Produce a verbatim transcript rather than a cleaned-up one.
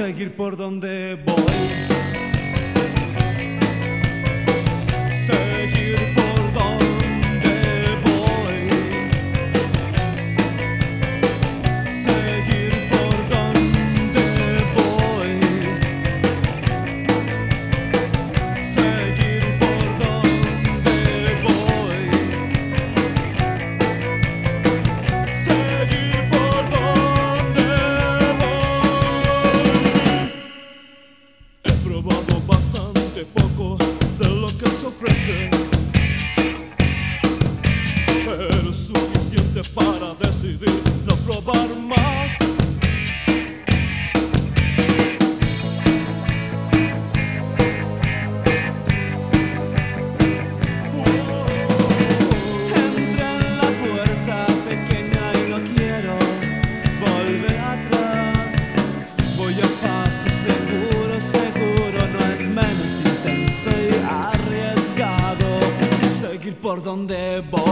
seguir por donde voy. Seguir por donde voy. Seguir por donde voy. Seguir por donde voy. Seguir por donde voy. He probado bastante poco de lo que se ofrece, pero es suficiente para decidir no probar más. Entré en la puerta pequeña y no quiero volver atrás. Voy a paso seguro, seguro, no es menos intenso y arriesgado seguir por donde voy.